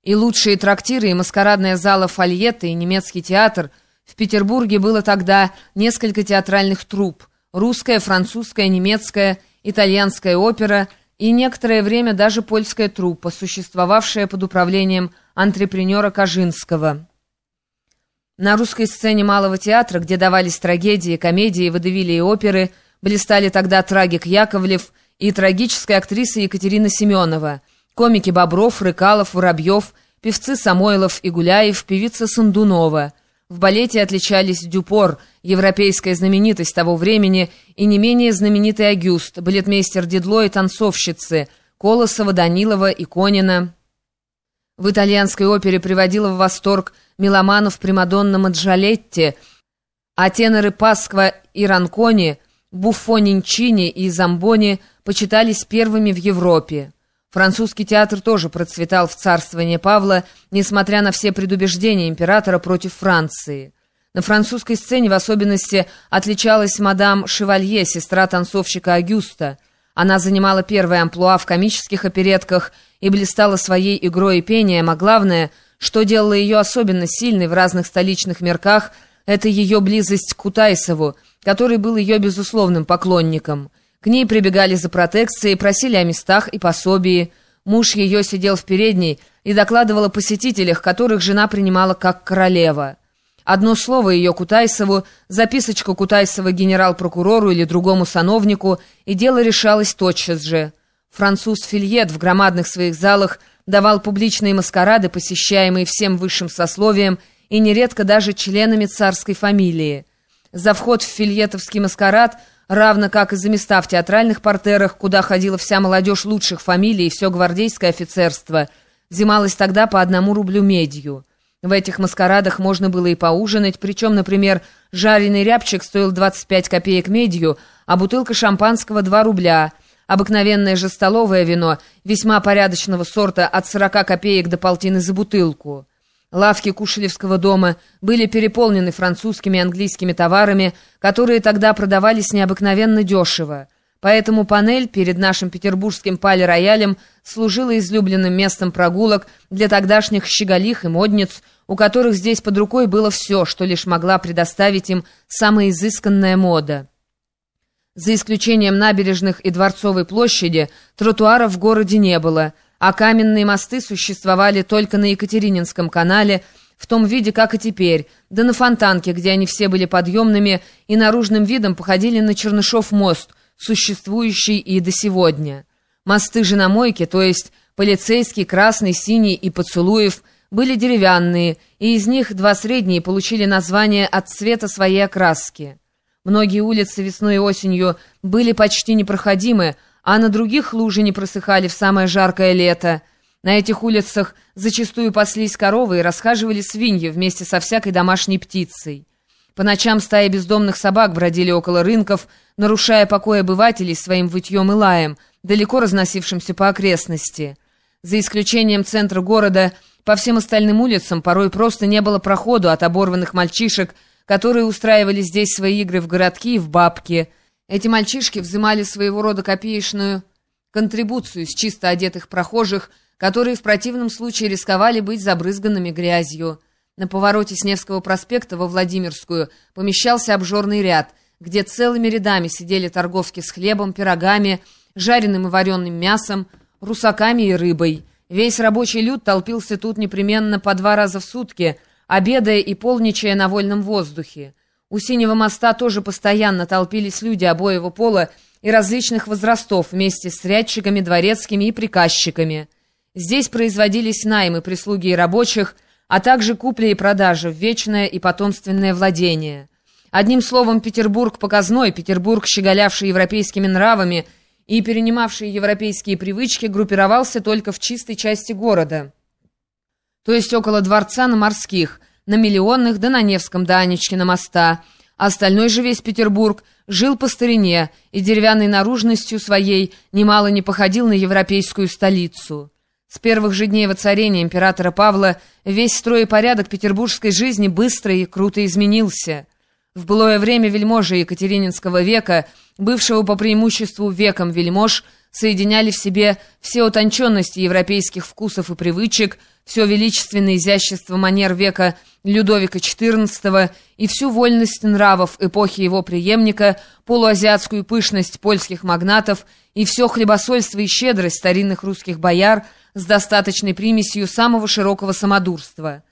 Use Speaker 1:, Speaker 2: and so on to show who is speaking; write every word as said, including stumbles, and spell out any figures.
Speaker 1: И лучшие трактиры, и маскарадная зала Фольетта, и немецкий театр. В Петербурге было тогда несколько театральных труп: русская, французская, немецкая, итальянская опера и некоторое время даже польская труппа, существовавшая под управлением антрепренера Кожинского. На русской сцене Малого театра, где давались трагедии, комедии, водевили и оперы, блистали тогда трагик Яковлев и трагическая актриса Екатерина Семенова, комики Бобров, Рыкалов, Воробьев, певцы Самойлов и Гуляев, певица Сандунова. В балете отличались Дюпор, европейская знаменитость того времени, и не менее знаменитый Агюст, балетмейстер Дедло и танцовщицы Колосова, Данилова и Конина. В итальянской опере приводила в восторг меломанов примадонна Маджолетти, а теноры Пасква и Ранкони, Буффо, Нинчини и Замбони почитались первыми в Европе. Французский театр тоже процветал в царствовании Павла, несмотря на все предубеждения императора против Франции. На французской сцене в особенности отличалась мадам Шевалье, сестра танцовщика Агюста. Она занимала первое амплуа в комических оперетках и блистала своей игрой и пением, а главное, что делало ее особенно сильной в разных столичных мерках, это ее близость к Кутайсову, который был ее безусловным поклонником. К ней прибегали за протекцией, просили о местах и пособии. Муж ее сидел в передней и докладывал о посетителях, которых жена принимала как королева. Одно слово ее Кутайсову, записочка Кутайсова генерал-прокурору или другому сановнику, и дело решалось тотчас же. Француз Фильет в громадных своих залах давал публичные маскарады, посещаемые всем высшим сословием и нередко даже членами царской фамилии. За вход в фильетовский маскарад, равно как и за места в театральных партерах, куда ходила вся молодежь лучших фамилий и все гвардейское офицерство, взималось тогда по одному рублю медью. В этих маскарадах можно было и поужинать, причем, например, жареный рябчик стоил двадцать пять копеек медью, а бутылка шампанского два рубля. Обыкновенное же столовое вино, весьма порядочного сорта, от сорока копеек до полтины за бутылку. Лавки Кушелевского дома были переполнены французскими и английскими товарами, которые тогда продавались необыкновенно дешево. Поэтому панель перед нашим петербургским пале-роялем служила излюбленным местом прогулок для тогдашних щеголих и модниц, у которых здесь под рукой было все, что лишь могла предоставить им самая изысканная мода. За исключением набережных и Дворцовой площади, тротуаров в городе не было, а каменные мосты существовали только на Екатерининском канале, в том виде, как и теперь, да на Фонтанке, где они все были подъемными и наружным видом походили на Чернышов мост, существующий и до сегодня. Мосты же на Мойке, то есть Полицейский, Красный, Синий и Поцелуев, были деревянные, и из них два средние получили название от цвета своей окраски. Многие улицы весной и осенью были почти непроходимы, а на других лужи не просыхали в самое жаркое лето. На этих улицах зачастую паслись коровы и расхаживали свиньи вместе со всякой домашней птицей. По ночам стаи бездомных собак бродили около рынков, нарушая покой обывателей своим вытьем и лаем, далеко разносившимся по окрестности. За исключением центра города, по всем остальным улицам порой просто не было проходу от оборванных мальчишек, которые устраивали здесь свои игры в городки и в бабки. Эти мальчишки взимали своего рода копеечную контрибуцию с чисто одетых прохожих, которые в противном случае рисковали быть забрызганными грязью. На повороте с Невского проспекта во Владимирскую помещался обжорный ряд, где целыми рядами сидели торговки с хлебом, пирогами, жареным и вареным мясом, русаками и рыбой. Весь рабочий люд толпился тут непременно по два раза в сутки, обедая и полничая на вольном воздухе. У Синего моста тоже постоянно толпились люди обоего пола и различных возрастов вместе с рядчиками, дворецкими и приказчиками. Здесь производились наймы прислуги и рабочих, а также купля и продажа в вечное и потомственное владение. Одним словом, Петербург показной, Петербург, щеголявший европейскими нравами и перенимавший европейские привычки, группировался только в чистой части города, то есть около дворца на Морских, на Миллионных да на Невском до Анечкина моста. Остальной же весь Петербург жил по старине и деревянной наружностью своей немало не походил на европейскую столицу. С первых же дней воцарения императора Павла весь строй и порядок петербургской жизни быстро и круто изменился. В былое время вельможи Екатерининского века, бывшего по преимуществу веком вельмож, соединяли в себе все утонченности европейских вкусов и привычек, все величественное изящество манер века Людовика четырнадцатого и всю вольность нравов эпохи его преемника, полуазиатскую пышность польских магнатов и все хлебосольство и щедрость старинных русских бояр с достаточной примесью самого широкого самодурства.